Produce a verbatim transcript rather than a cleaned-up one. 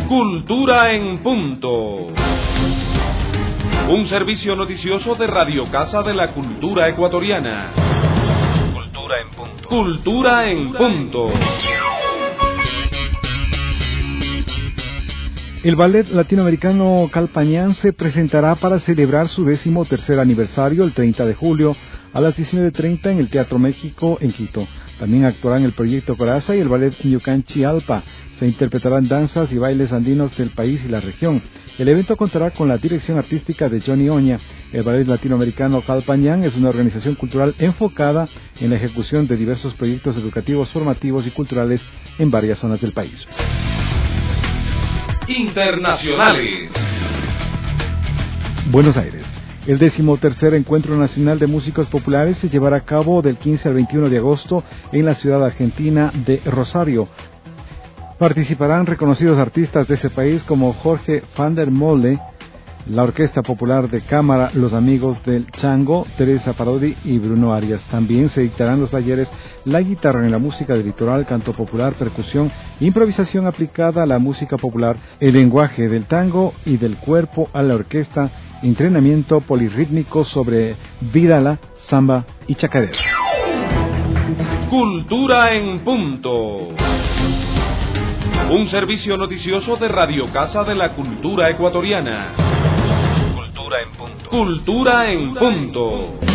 Cultura en Punto. Un servicio noticioso de Radio Casa de la Cultura Ecuatoriana. Cultura en Punto. Cultura en Punto. El ballet latinoamericano Calpañán se presentará para celebrar su décimo tercer aniversario el treinta de julio a las diecinueve treinta en el Teatro México en Quito. También actuarán el Proyecto Coraza y el ballet Ñucanchi Alpa. Se interpretarán danzas y bailes andinos del país y la región. El evento contará con la dirección artística de Johnny Oña. El ballet latinoamericano Calpañán es una organización cultural enfocada en la ejecución de diversos proyectos educativos, formativos y culturales en varias zonas del país. Internacionales. Buenos Aires. El decimotercer Encuentro Nacional de Músicos Populares se llevará a cabo del quince al veintiuno de agosto en la ciudad argentina de Rosario. Participarán reconocidos artistas de ese país como Jorge van der Molle, la Orquesta Popular de Cámara Los Amigos del Chango, Teresa Parodi y Bruno Arias. También se dictarán los talleres La guitarra en la música del litoral, canto popular, percusión, improvisación aplicada a la música popular, el lenguaje del tango y del cuerpo a la orquesta, entrenamiento polirrítmico sobre vidala, samba y chacarera. Cultura en Punto. Un servicio noticioso de Radio Casa de la Cultura Ecuatoriana. Cultura en Punto. Cultura en Punto.